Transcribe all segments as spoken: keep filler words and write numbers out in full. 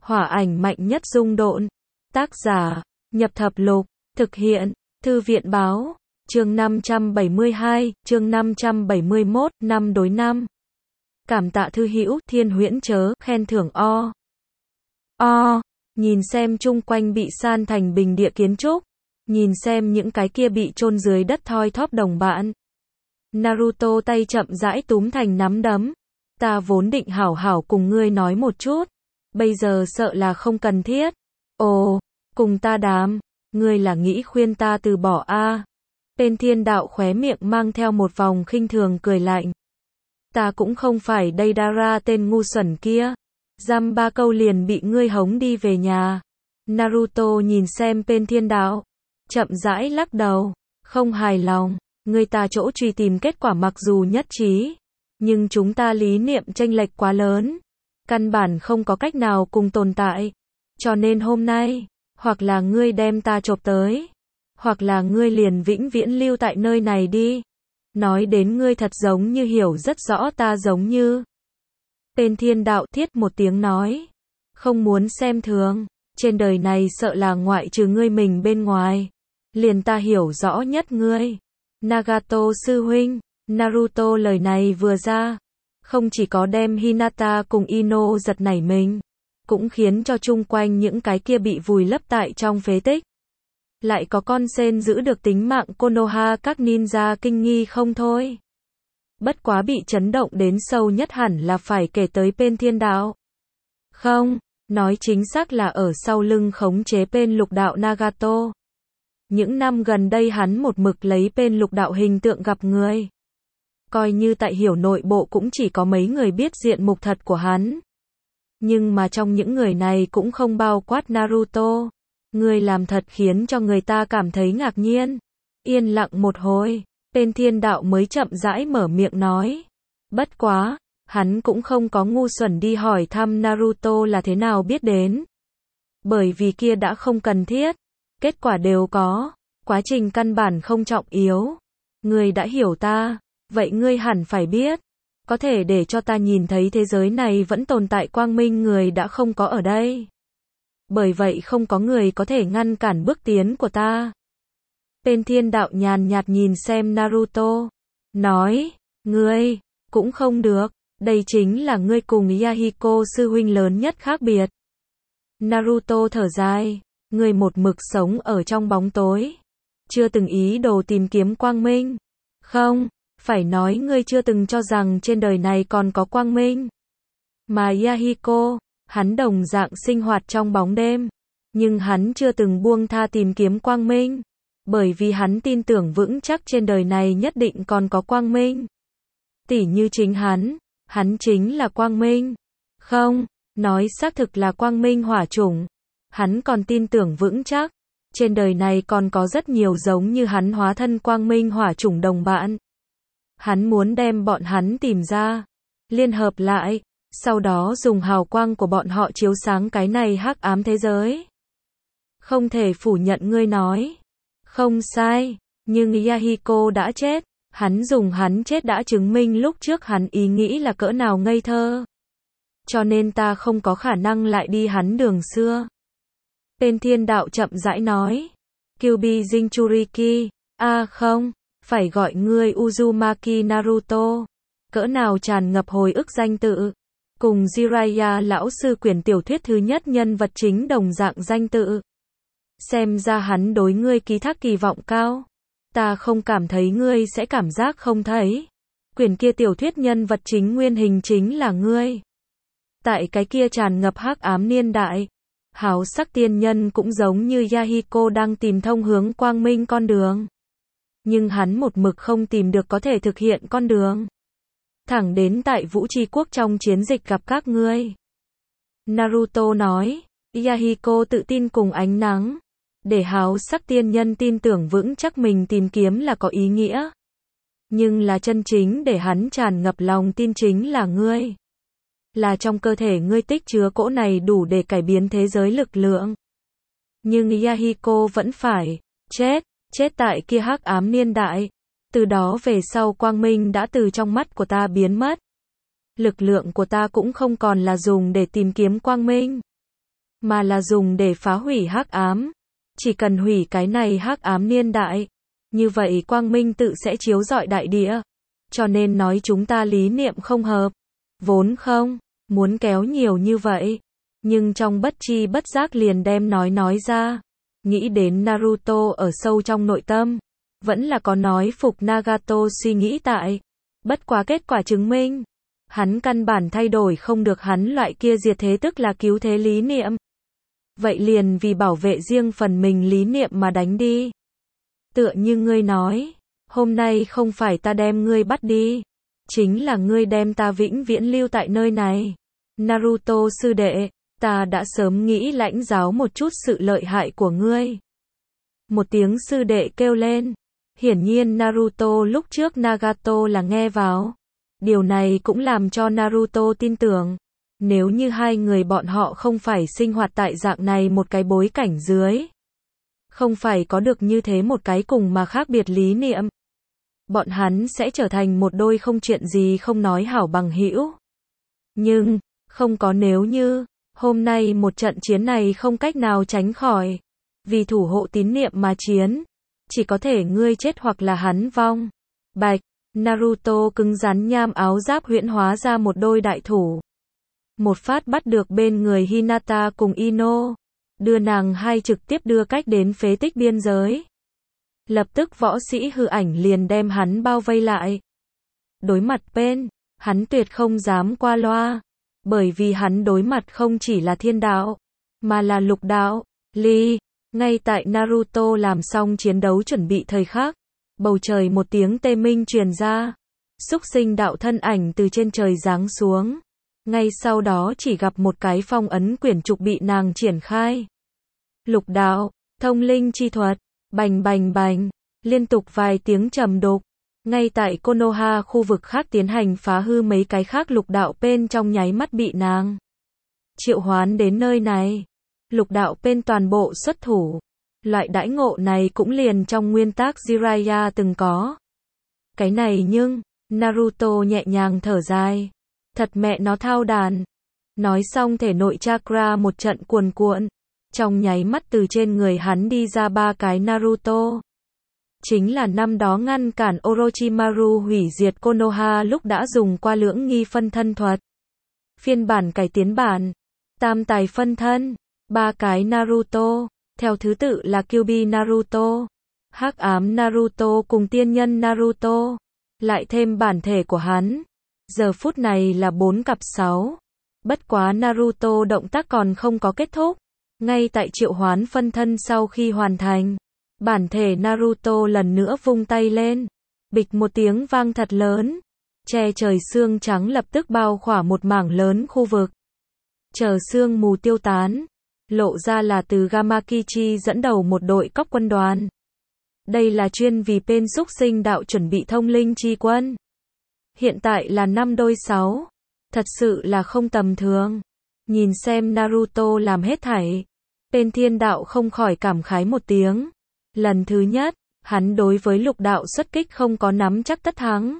Hỏa ảnh mạnh nhất dung độn. Tác giả, Nhập Thập Lục. Thực hiện, Thư viện Báo. Chương năm trăm bảy mươi hai, chương năm trăm bảy mươi mốt, năm đối năm. Cảm tạ thư hữu, Thiên Huyễn chớ, khen thưởng o. O, nhìn xem chung quanh bị san thành bình địa kiến trúc. Nhìn xem những cái kia bị chôn dưới đất thoi thóp đồng bạn. Naruto tay chậm rãi túm thành nắm đấm. Ta vốn định hảo hảo cùng ngươi nói một chút. Bây giờ sợ là không cần thiết. Ồ, cùng ta đàm. Ngươi là nghĩ khuyên ta từ bỏ a? À. Tên thiên đạo khóe miệng mang theo một vòng khinh thường cười lạnh. Ta cũng không phải Deidara tên ngu xuẩn kia. Dăm ba câu liền bị ngươi hống đi về nhà. Naruto nhìn xem tên thiên đạo. Chậm rãi lắc đầu. Không hài lòng. Người ta chỗ truy tìm kết quả mặc dù nhất trí. Nhưng chúng ta lý niệm chênh lệch quá lớn. Căn bản không có cách nào cùng tồn tại. Cho nên hôm nay, hoặc là ngươi đem ta chộp tới. Hoặc là ngươi liền vĩnh viễn lưu tại nơi này đi. Nói đến ngươi thật giống như hiểu rất rõ ta giống như. Tên thiên đạo thiết một tiếng nói. Không muốn xem thường. Trên đời này sợ là ngoại trừ ngươi mình bên ngoài. Liền ta hiểu rõ nhất ngươi. Nagato sư huynh. Naruto lời này vừa ra. Không chỉ có đem Hinata cùng Ino giật nảy mình. Cũng khiến cho chung quanh những cái kia bị vùi lấp tại trong phế tích. Lại có con sen giữ được tính mạng Konoha các ninja kinh nghi không thôi. Bất quá bị chấn động đến sâu nhất hẳn là phải kể tới Pen Thiên Đạo. Không, nói chính xác là ở sau lưng khống chế Pen Lục Đạo Nagato. Những năm gần đây hắn một mực lấy Pen Lục Đạo hình tượng gặp người. Coi như tại hiểu nội bộ cũng chỉ có mấy người biết diện mục thật của hắn. Nhưng mà trong những người này cũng không bao quát Naruto. Người làm thật khiến cho người ta cảm thấy ngạc nhiên. Yên lặng một hồi, Pen Thiên Đạo mới chậm rãi mở miệng nói. Bất quá, hắn cũng không có ngu xuẩn đi hỏi thăm Naruto là thế nào biết đến. Bởi vì kia đã không cần thiết. Kết quả đều có. Quá trình căn bản không trọng yếu. Người đã hiểu ta. Vậy ngươi hẳn phải biết. Có thể để cho ta nhìn thấy thế giới này vẫn tồn tại quang minh người đã không có ở đây. Bởi vậy không có người có thể ngăn cản bước tiến của ta. Pen Thiên Đạo nhàn nhạt nhìn xem Naruto. Nói, ngươi, cũng không được. Đây chính là ngươi cùng Yahiko sư huynh lớn nhất khác biệt. Naruto thở dài. Ngươi một mực sống ở trong bóng tối. Chưa từng ý đồ tìm kiếm quang minh. Không, phải nói ngươi chưa từng cho rằng trên đời này còn có quang minh. Mà Yahiko, hắn đồng dạng sinh hoạt trong bóng đêm. Nhưng hắn chưa từng buông tha tìm kiếm quang minh. Bởi vì hắn tin tưởng vững chắc trên đời này nhất định còn có quang minh. Tỉ như chính hắn, hắn chính là quang minh. Không, nói xác thực là quang minh hỏa chủng. Hắn còn tin tưởng vững chắc. Trên đời này còn có rất nhiều giống như hắn hóa thân quang minh hỏa chủng đồng bạn. Hắn muốn đem bọn hắn tìm ra. Liên hợp lại. Sau đó dùng hào quang của bọn họ chiếu sáng cái này hắc ám thế giới. Không thể phủ nhận ngươi nói. Không sai. Nhưng Yahiko đã chết. Hắn dùng hắn chết đã chứng minh lúc trước hắn ý nghĩ là cỡ nào ngây thơ. Cho nên ta không có khả năng lại đi hắn đường xưa. Pen Thiên Đạo chậm rãi nói. Kyuubi Jinchuriki. À không. Phải gọi ngươi Uzumaki Naruto. Cỡ nào tràn ngập hồi ức danh tự. Cùng Jiraiya lão sư quyển tiểu thuyết thứ nhất nhân vật chính đồng dạng danh tự. Xem ra hắn đối ngươi ký thác kỳ vọng cao. Ta không cảm thấy ngươi sẽ cảm giác không thấy. Quyển kia tiểu thuyết nhân vật chính nguyên hình chính là ngươi. Tại cái kia tràn ngập hắc ám niên đại. Háo sắc tiên nhân cũng giống như Yahiko đang tìm thông hướng quang minh con đường. Nhưng hắn một mực không tìm được có thể thực hiện con đường. Thẳng đến tại Vũ Tri Quốc trong chiến dịch gặp các ngươi. Naruto nói, Yahiko tự tin cùng ánh nắng. Để háo sắc tiên nhân tin tưởng vững chắc mình tìm kiếm là có ý nghĩa. Nhưng là chân chính để hắn tràn ngập lòng tin chính là ngươi. Là trong cơ thể ngươi tích chứa cỗ này đủ để cải biến thế giới lực lượng. Nhưng Yahiko vẫn phải chết, chết tại kia hắc ám niên đại. Từ đó về sau quang minh đã từ trong mắt của ta biến mất. Lực lượng của ta cũng không còn là dùng để tìm kiếm quang minh. mà là dùng để phá hủy hắc ám. Chỉ cần hủy cái này hắc ám niên đại, như vậy quang minh tự sẽ chiếu rọi đại địa. Cho nên nói chúng ta lý niệm không hợp. Vốn không muốn kéo nhiều như vậy, nhưng trong bất tri bất giác liền đem nói nói ra. Nghĩ đến Naruto ở sâu trong nội tâm, vẫn là có nói phục Nagato suy nghĩ tại. Bất quá kết quả chứng minh, hắn căn bản thay đổi không được hắn loại kia diệt thế tức là cứu thế lý niệm. Vậy liền vì bảo vệ riêng phần mình lý niệm mà đánh đi. Tựa như ngươi nói, hôm nay không phải ta đem ngươi bắt đi, chính là ngươi đem ta vĩnh viễn lưu tại nơi này. Naruto sư đệ, ta đã sớm nghĩ lãnh giáo một chút sự lợi hại của ngươi. Một tiếng sư đệ kêu lên. Hiển nhiên Naruto lúc trước Nagato là nghe vào. Điều này cũng làm cho Naruto tin tưởng. Nếu như hai người bọn họ không phải sinh hoạt tại dạng này một cái bối cảnh dưới, không phải có được như thế một cái cùng mà khác biệt lý niệm, bọn hắn sẽ trở thành một đôi không chuyện gì không nói hảo bằng hữu. Nhưng, không có nếu như, hôm nay một trận chiến này không cách nào tránh khỏi. Vì thủ hộ tín niệm mà chiến. Chỉ có thể ngươi chết hoặc là hắn vong. Bạch, Naruto cứng rắn nham áo giáp huyễn hóa ra một đôi đại thủ. Một phát bắt được bên người Hinata cùng Ino. Đưa nàng hai trực tiếp đưa cách đến phế tích biên giới. Lập tức võ sĩ hư ảnh liền đem hắn bao vây lại. Đối mặt Pain, hắn tuyệt không dám qua loa. Bởi vì hắn đối mặt không chỉ là thiên đạo, mà là lục đạo. Ly, ngay tại Naruto làm xong chiến đấu chuẩn bị thời khắc, bầu trời một tiếng tê minh truyền ra. Súc sinh đạo thân ảnh từ trên trời giáng xuống. Ngay sau đó chỉ gặp một cái phong ấn quyển trục bị nàng triển khai. Lục đạo, thông linh chi thuật, bành bành bành, liên tục vài tiếng trầm đục. Ngay tại Konoha khu vực khác tiến hành phá hư mấy cái khác lục đạo Pain trong nháy mắt bị nàng triệu hoán đến nơi này. Lục đạo Pain toàn bộ xuất thủ. Loại đãi ngộ này cũng liền trong nguyên tác Jiraiya từng có. Cái này nhưng, Naruto nhẹ nhàng thở dài. Thật mẹ nó thao đàn. Nói xong thể nội chakra một trận cuồn cuộn. Trong nháy mắt từ trên người hắn đi ra ba cái Naruto. Chính là năm đó ngăn cản Orochimaru hủy diệt Konoha lúc đã dùng qua lưỡng nghi phân thân thuật. Phiên bản cải tiến bản. Tam tài phân thân. Ba cái Naruto. Theo thứ tự là Kyuubi Naruto, Hắc ám Naruto cùng tiên nhân Naruto. Lại thêm bản thể của hắn. Giờ phút này là bốn cặp sáu. Bất quá Naruto động tác còn không có kết thúc. Ngay tại triệu hoán phân thân sau khi hoàn thành, bản thể Naruto lần nữa vung tay lên. Bịch một tiếng vang thật lớn. Che trời sương trắng lập tức bao khỏa một mảng lớn khu vực. Chờ sương mù tiêu tán, lộ ra là từ Gamakichi dẫn đầu một đội cóc quân đoàn. Đây là chuyên vì Pain xúc sinh đạo chuẩn bị thông linh chi quân. Hiện tại là năm đôi sáu. Thật sự là không tầm thường. Nhìn xem Naruto làm hết thảy, Pain thiên đạo không khỏi cảm khái một tiếng. Lần thứ nhất, hắn đối với lục đạo xuất kích không có nắm chắc tất thắng.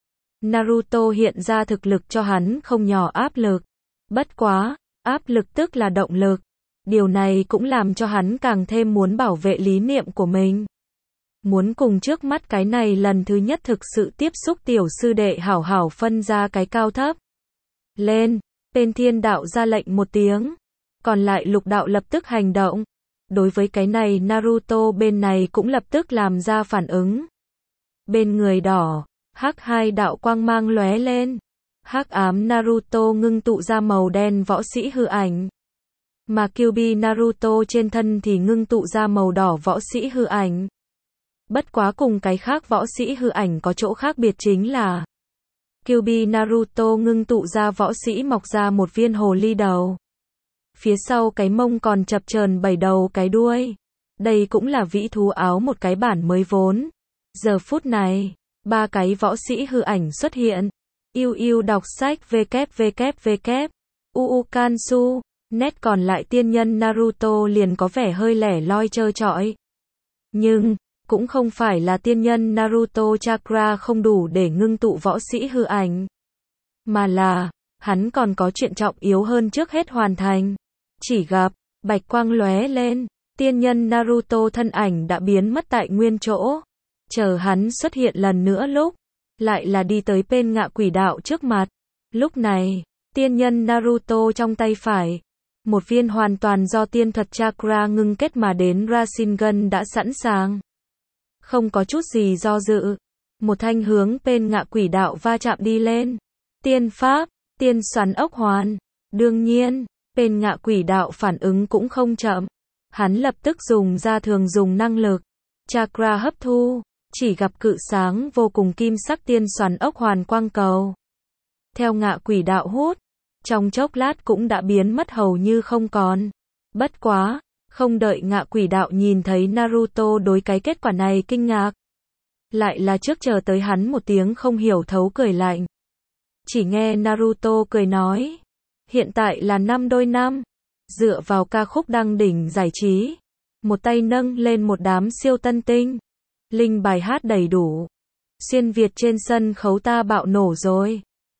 Naruto hiện ra thực lực cho hắn không nhỏ áp lực. Bất quá, áp lực tức là động lực. Điều này cũng làm cho hắn càng thêm muốn bảo vệ lý niệm của mình. Muốn cùng trước mắt cái này lần thứ nhất thực sự tiếp xúc tiểu sư đệ hảo hảo phân ra cái cao thấp. Lên, Pain thiên đạo ra lệnh một tiếng. Còn lại lục đạo lập tức hành động. Đối với cái này Naruto bên này cũng lập tức làm ra phản ứng. Bên người đỏ, hắc hai đạo quang mang lóe lên. Hắc ám Naruto ngưng tụ ra màu đen võ sĩ hư ảnh. Mà Kyuubi Naruto trên thân thì ngưng tụ ra màu đỏ võ sĩ hư ảnh. Bất quá cùng cái khác võ sĩ hư ảnh có chỗ khác biệt chính là Kyuubi Naruto ngưng tụ ra võ sĩ mọc ra một viên hồ ly đầu. Phía sau cái mông còn chập chờn bảy đầu cái đuôi. Đây cũng là vĩ thú áo một cái bản mới vốn. Giờ phút này, ba cái võ sĩ hư ảnh xuất hiện. Yêu yêu đọc sách www. Uu Kansu. Nét còn lại tiên nhân Naruto liền có vẻ hơi lẻ loi trơ trọi. Nhưng, cũng không phải là tiên nhân Naruto chakra không đủ để ngưng tụ võ sĩ hư ảnh. Mà là, hắn còn có chuyện trọng yếu hơn trước hết hoàn thành. Chỉ gặp, Bạch quang lóe lên, tiên nhân Naruto thân ảnh đã biến mất tại nguyên chỗ. Chờ hắn xuất hiện lần nữa lúc, lại là đi tới bên ngạ quỷ đạo trước mặt. Lúc này, tiên nhân Naruto trong tay phải, một viên hoàn toàn do tiên thuật chakra ngưng kết mà đến Rasengan đã sẵn sàng. Không có chút gì do dự, một thanh hướng bên ngạ quỷ đạo va chạm đi lên. Tiên pháp, tiên xoắn ốc hoàn. Đương nhiên, bên ngạ quỷ đạo phản ứng cũng không chậm. Hắn lập tức dùng ra thường dùng năng lực. Chakra hấp thu, chỉ gặp cự sáng vô cùng kim sắc tiên xoắn ốc hoàn quang cầu. Theo ngạ quỷ đạo hút, trong chốc lát cũng đã biến mất hầu như không còn. Bất quá, không đợi ngạ quỷ đạo nhìn thấy Naruto đối cái kết quả này kinh ngạc. Lại là trước chờ tới hắn một tiếng không hiểu thấu cười lạnh. Chỉ nghe Naruto cười nói. Hiện tại là năm đôi năm. Dựa vào ca khúc đăng đỉnh giải trí. Một tay nâng lên một đám siêu tân tinh. Linh bài hát đầy đủ. Xuyên Việt trên sân khấu ta bạo nổ rồi.